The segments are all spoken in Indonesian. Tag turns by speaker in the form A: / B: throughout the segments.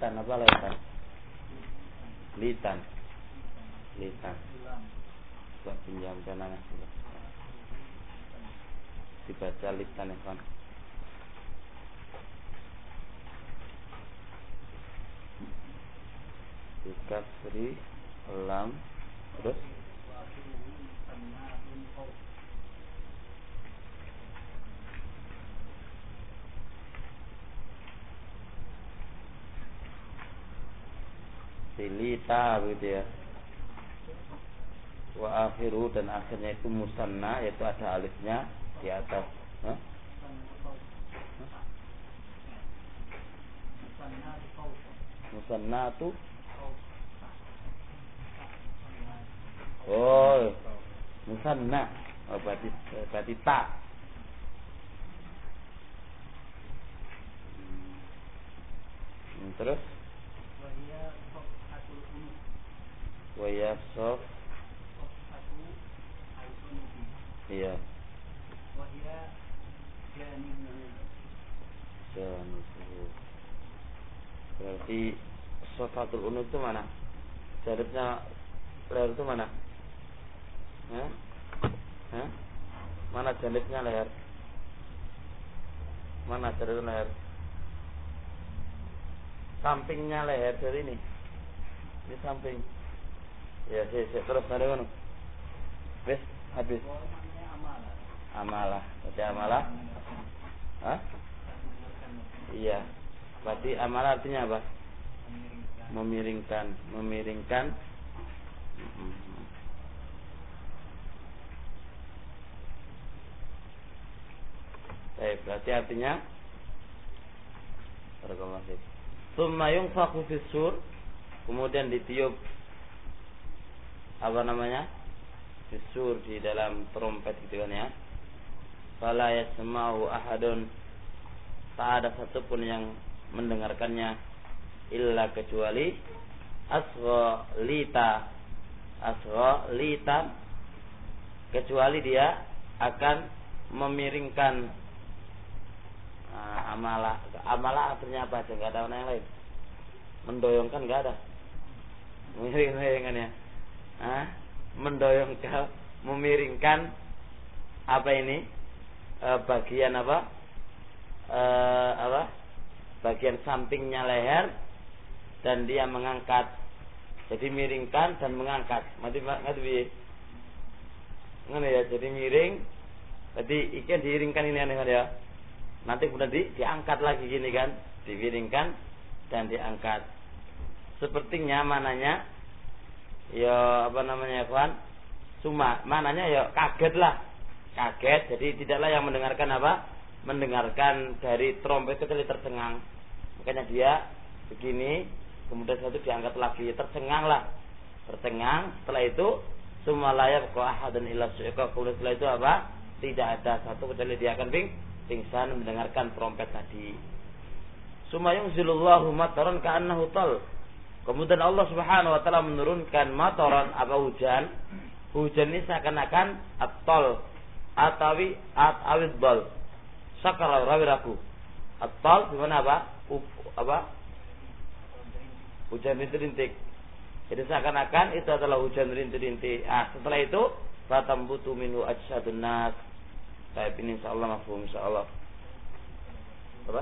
A: litan apa litan? Litan. Coba pinjam penanya. Dibaca litan ya kan. Dikasri lam terus silita begitu ya. Wa akhiru dan akhirnya itu musanna yaitu ada alifnya di atas. Musanna itu musanna. Berarti ta. Terus waya sof. Iya. Berarti sofatul unuk itu mana? Jaribnya leher itu mana? Mana jalibnya leher? Mana jalib leher? Sampingnya leher dari ini. Ini samping. Ya, terus ada kan? Wes, habis. Amalah. Berarti amalah? Iya. Berarti amalah artinya apa? Memiringkan. Baik, berarti artinya barakallahu. Tsumma yunfakhu fis sur, kemudian ditiup apa namanya? Fis sur di dalam trompet gitu kan ya. Fala yasma'u ahadun, tak ada satupun yang mendengarkannya illa kecuali asgha lita, kecuali dia akan memiringkan amalah artinya apa aja, nggak ada warna yang lain. Mendoyongkan nggak ada, memiringkan ya, mendoyongkan, memiringkan apa ini bagian bagian sampingnya leher dan dia mengangkat, jadi miringkan dan mengangkat, ngerti ya, jadi miring, jadi ikan diiringkan ini aneh ya. Nanti kemudian diangkat lagi gini kan, diwiringkan dan diangkat. Sepertinya mananya ya apa namanya kawan? Mananya ya kaget lah. Kaget, jadi tidaklah yang mendengarkan mendengarkan dari trompet kecuali tercengang. Makanya dia begini, kemudian satu diangkat lagi, tercengang. Setelah itu semua layak kau ahadun illa su'iqa. Kemudian setelah itu apa? Tidak ada satu kecuali dia akan pingsan mendengarkan trompet tadi. Sumayung zilullahu mataran ka'annahu tal. Kemudian Allah Subhanahu wa taala menurunkan mataran hujan. Hujan ini seakan-akan at-tal atawi awid bal. Sakara rawiraku. At-tal gimana hujan rintik-rintik. Jadi seakan-akan itu adalah hujan rintik-rintik. Setelah itu fatambutu minhu ajsadun nas. Baik, ini insyaallah mafhum insyaallah. Apa?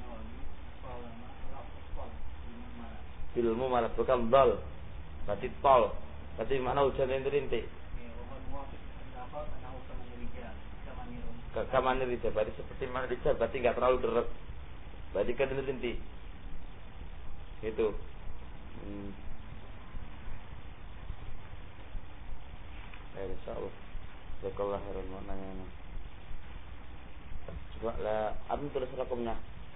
A: Ilmu malah bukan dal. Berarti tol. Berarti mana hujan rintik-rintik? Kamanir rijal. Berarti seperti mana rijal, berarti enggak terlalu deret. Berarti kan rintik-rintik. Itu. Insyaallah. Jazakallahu khairan maknanya. Coba lah, apa tulis rakamnya?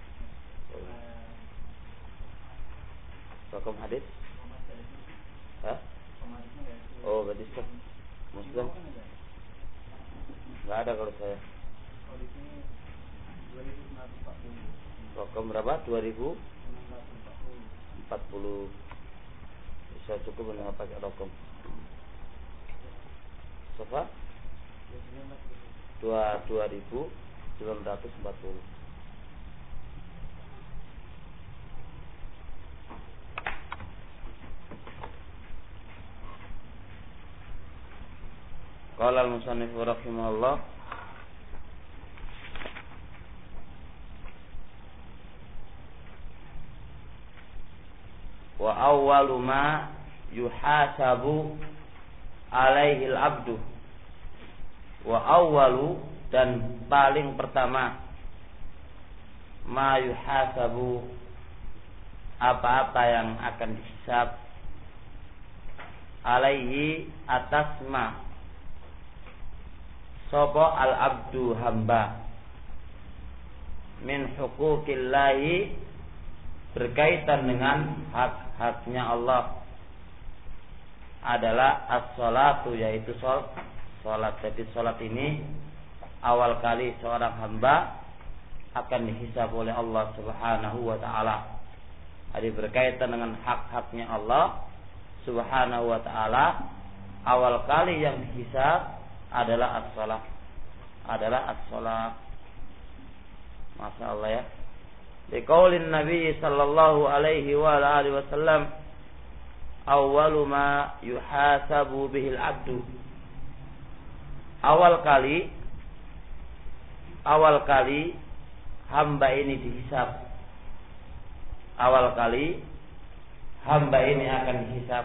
A: Rakam hadis? Oh, berarti Muslim? Enggak ada kalau saya. Rakam berapa? 2040. Bisa cukup dengan pakai rakam. Sofa? 2940. Qala al-musannif rahimahullah wa awwalu ma yuhasabu alaihi al-abdu wa awwalu dan paling pertama ma yuhasabu apa-apa yang akan dihisab alaihi atas ma sapa al-abdu hamba min huquqillahi berkaitan dengan hak-haknya Allah adalah as-salatu, yaitu salat. Jadi salat ini awal kali seorang hamba akan dihisab oleh Allah Subhanahu wa taala. Jadi berkaitan dengan hak-haknya Allah Subhanahu wa taala, awal kali yang dihisab adalah as-salat. Masya Allah ya. Liqaulin Nabi sallallahu alaihi wa alihi wasallam, awwalu ma yuhasabu bihil abdu. Awal kali hamba ini dihisab. Awal kali hamba ini akan dihisab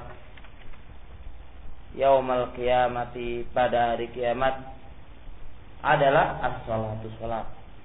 A: yaumal qiyamati, pada hari kiamat, adalah as-salatu, salat.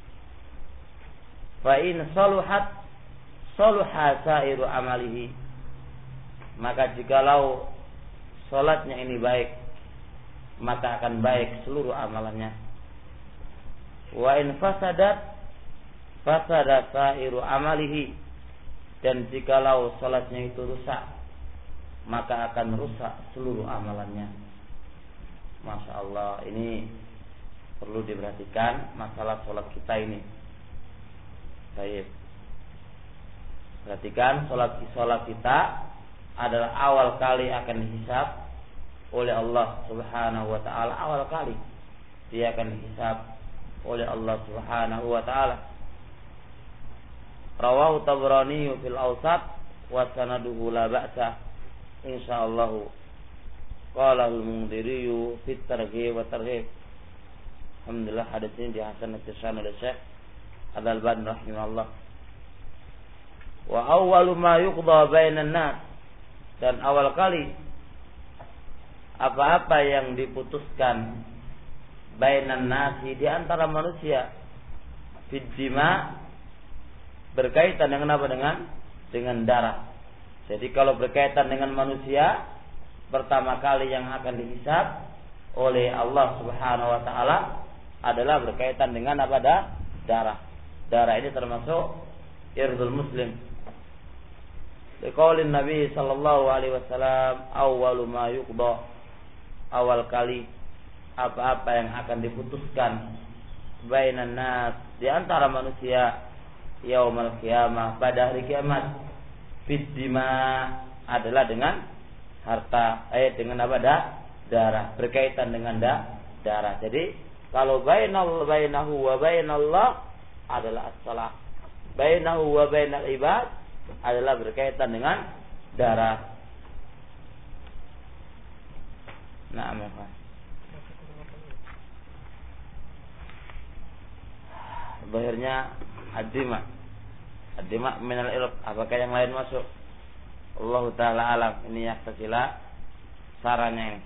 A: Fa in saluhat saluha sairu amalihi, maka jikalau salatnya ini baik, maka akan baik seluruh amalannya. Wa in fasadat fasada sairu amalihi, dan jikalau salatnya itu rusak, maka akan rusak seluruh amalannya. Masya Allah, ini perlu diperhatikan masalah salat kita ini. Baik, perhatikan salat kita adalah awal kali akan dihisab oleh Allah Subhanahu wa taala. Awal kali dia akan dihisab oleh Allah Subhanahu wa taala. Rawahu Tabrani fil Awsat wa sanaduhu la ba'sa insyaallah. Qala al-Mundhiri fi at-Targhib wa Tarhib. Alhamdulillah, hadis ini dihasankan oleh Syekh Al-Albani rahimahullah. Wa awwalu ma yuqda bainan nas, dan awal kali apa-apa yang diputuskan bainan nasi, di antara manusia, fid dima, berkaitan dengan apa? Dengan darah. Jadi kalau berkaitan dengan manusia, pertama kali yang akan dihisab oleh Allah Subhanahu wa taala adalah berkaitan dengan apa? Darah. Darah ini termasuk irdul muslim. Liqaulin Nabi sallallahu alaihi wasallam, awwalu ma yuqda, awal kali apa-apa yang akan diputuskan bainan nas, di antara manusia, yaumal qiyamah, pada hari kiamat, fid dima, adalah dengan harta, dengan apa? Darah, berkaitan dengan darah. Jadi kalau bainahu wa bainallah adalah as-salat, bainahu wa bainal ibad adalah berkaitan dengan darah. Naam ya. Bahirnya ad-dima minal ilm. Apakah yang lain masuk? Allah taala alam. Ini yang tercela sarannya ini.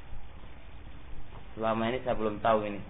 A: Selama ini saya belum tahu ini.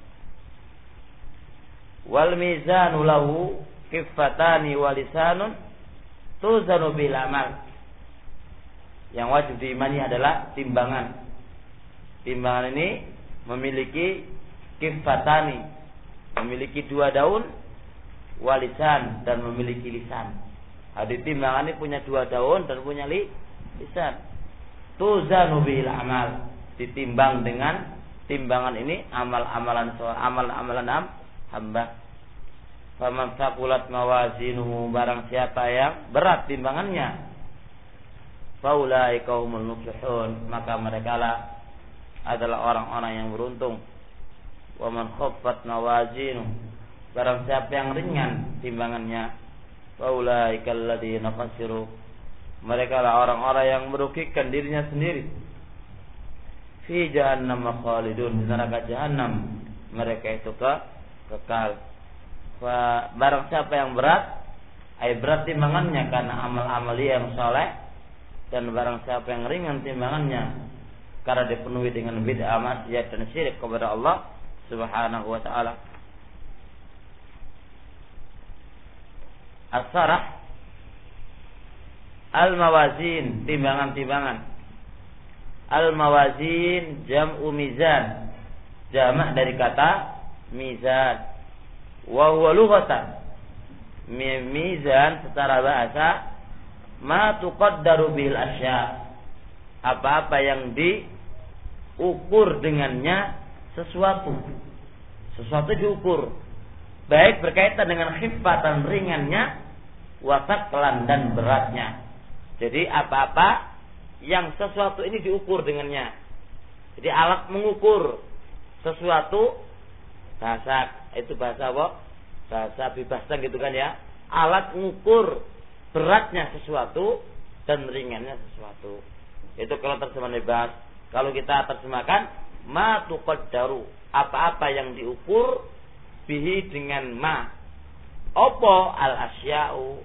A: Wal mizanu lahu kiffatani wa lisanun tuzanu bil amal. Yang wajib diimani adalah timbangan. Timbangan ini memiliki kiffatani, memiliki dua daun, walisan, dan memiliki lisan. Hadis timbangan ini punya dua daun dan punya lisan. Tuzanu bil amal, ditimbang dengan timbangan ini amal-amalan hamba. Faman saqulat mawazinuhu, barang siapa yang berat timbangannya, faulaika humul muflihun, maka merekalah adalah orang-orang yang beruntung. Wa man khaffat mawazinuhu, barang siapa yang ringan timbangannya, faulaika alladziina khasiru, merekalah orang-orang yang merugikan dirinya sendiri. fi jahannam khalidun, di neraka jahannam mereka itu kekal. Barang siapa yang berat, berat timbangannya karena amal-amal yang soleh, dan barang siapa yang ringan timbangannya karena dipenuhi dengan bid'ah, maksiat dan syirik kepada Allah Subhanahu wa taala. As-sarah al-mawazin, timbangan-timbangan. Al-mawazin jam'u mizan, jamak dari kata mizan. Wa huwa lughatan, mizan secara bahasa ma tuqaddaru bil asya, apa-apa yang diukur dengannya sesuatu diukur, baik berkaitan dengan khifatan ringannya, wasaqlan dan beratnya. Jadi apa-apa yang sesuatu ini diukur dengannya. Jadi alat mengukur sesuatu, bahasa itu bahasa apa? Bahasa bebasnya gitu kan ya. Alat mengukur beratnya sesuatu dan ringannya sesuatu. Itu kalau terjemahan bebas. Kalau kita terjemahkan ma tuqaddaru, apa-apa yang diukur bihi dengan ma. Opo al asya'u,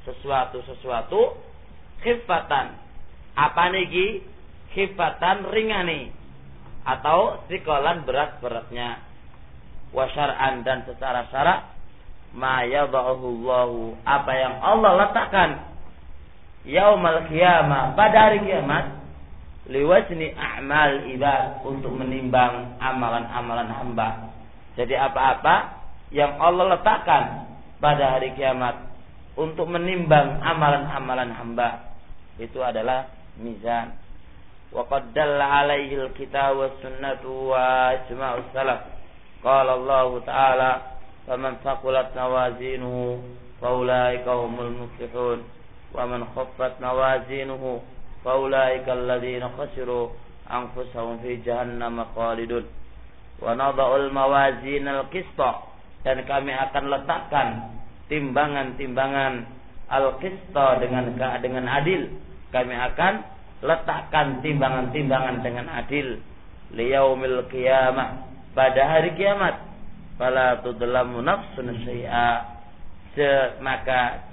A: sesuatu khifatan. Apa niki? Khifatan ringani atau sikolan berat-beratnya. Wa syar'an, dan secara syarak ma yadha'uhu Allahu, apa yang Allah letakkan yaumal qiyamah, pada hari kiamat, liwajni a'mal ibad, untuk menimbang amalan-amalan hamba. Jadi apa-apa yang Allah letakkan pada hari kiamat untuk menimbang amalan-amalan hamba, itu adalah mizan. Wa qad dalla 'alaihi al-kitab was sunnatu wa ijma'us salaf. Qala Allah Ta'ala, faman thaqulat mawazinuhu faulaika humul muflihun, wa man khaffat mawazinuhu faulaika alladziina khasiru anfusahum fi jahannam khalidun. Wa nadha'ul mawazinal qista, dan kami akan letakkan timbangan-timbangan al-qista dengan adil. Kami akan letakkan timbangan-timbangan dengan adil liyaumil qiyamah, pada hari kiamat. Fala tudlamu nafsun syai'a, maka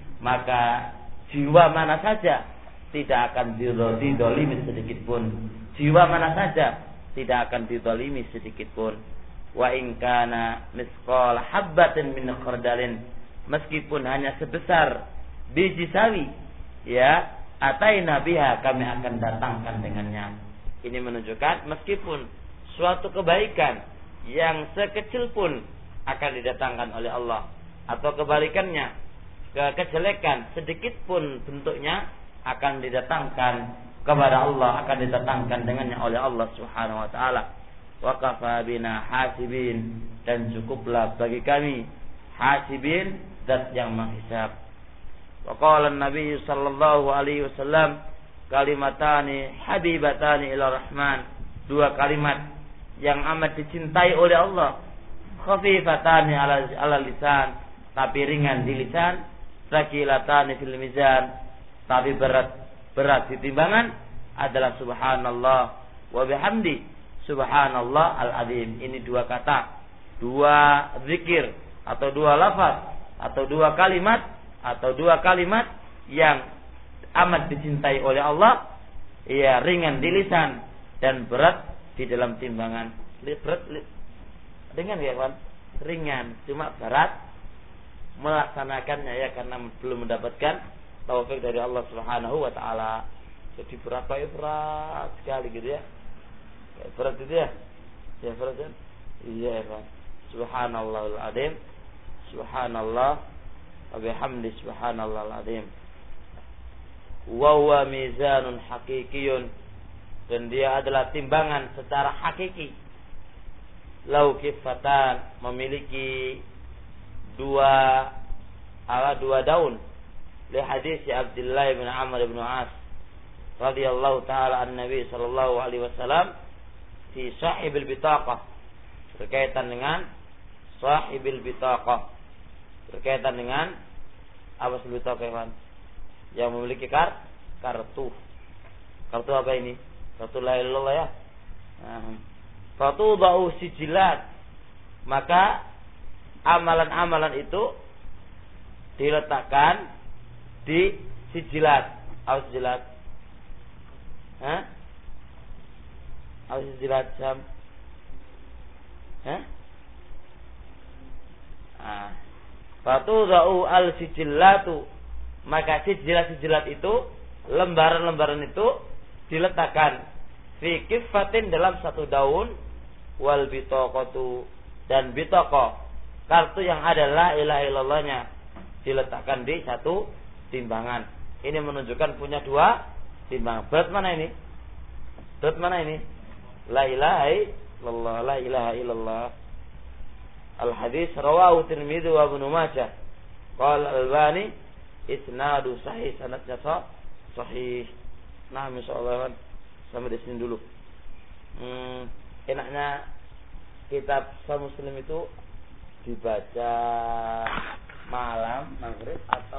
A: jiwa mana saja tidak akan didolimi sedikit pun. Jiwa mana saja tidak akan didolimi sedikit pun. Wa in kana misqal habbatin min khardalin, meskipun hanya sebesar biji sawi, ya, ataina biha, kami akan datangkan dengannya. Ini menunjukkan meskipun suatu kebaikan yang sekecil pun akan didatangkan oleh Allah, atau kebalikannya, kejelekan sedikit pun bentuknya akan didatangkan kepada Allah, akan didatangkan dengannya oleh Allah Subhanahu wa taala. Wa kafa bina hasibin, dan cukuplah bagi kami hasibin, zat yang menghisab. Wa qala an-nabiy sallallahu alaihi wasallam, kalimatani habibatani ila rahman, dua kalimat yang amat dicintai oleh Allah, khafifatani ala lisan, tapi ringan di lisan, thaqilatani fil mizan, tapi berat di timbangan, adalah subhanallah wa bihamdi subhanallah al-azim. Ini dua kata, dua zikir, atau dua lafaz, atau dua kalimat yang amat dicintai oleh Allah, ya, ringan di lisan dan berat di dalam timbangan. Ringan ya kawan, ringan, cuma berat melaksanakannya, ya, karena belum mendapatkan taufik dari Allah Subhanahu wa taala. Jadi berat sekali gitu ya. Berat itu ya. Ya berat kan? Iya, Pak. Subhanallahul azim. Subhanallah wa bihamdi subhanallahul azim. Wa huwa mizanun haqiqiyyun, dan dia adalah timbangan secara hakiki. Lau kifatan, memiliki dua daun. Li hadis Abdullah bin Amr bin As radhiyallahu taala an Nabi sallallahu alaihi wasallam fi sahibil bitaqah, berkaitan dengan sahibil bitaqah, berkaitan dengan apa bitaqah, yang memiliki kartu apa ini? Kartu la ilaha illallah, ya. Fatudau sijilat, maka amalan-amalan itu diletakkan di sijilat. Apa sijilat? Apa sijilat jam? Fatudau al sijillatu, maka sijilat-sijilat itu, lembaran-lembaran itu diletakkan fi kifatin, dalam satu daun, wal bitaqatu, dan bitaqah, kartu yang ada la ilaha illallahnya, diletakkan di satu timbangan. Ini menunjukkan punya dua timbangan. Berat mana ini? Berat mana ini? La ilaha illallah, la ilaha illallah. Al hadis rawahu Tirmidzi wa Ibnu Majah. Qala Al-Albani isnadu sahih, sanadnya sahih. Nah, insyaallah sampai di sini dulu. Enaknya kitab Sahih Muslim itu dibaca malam maghrib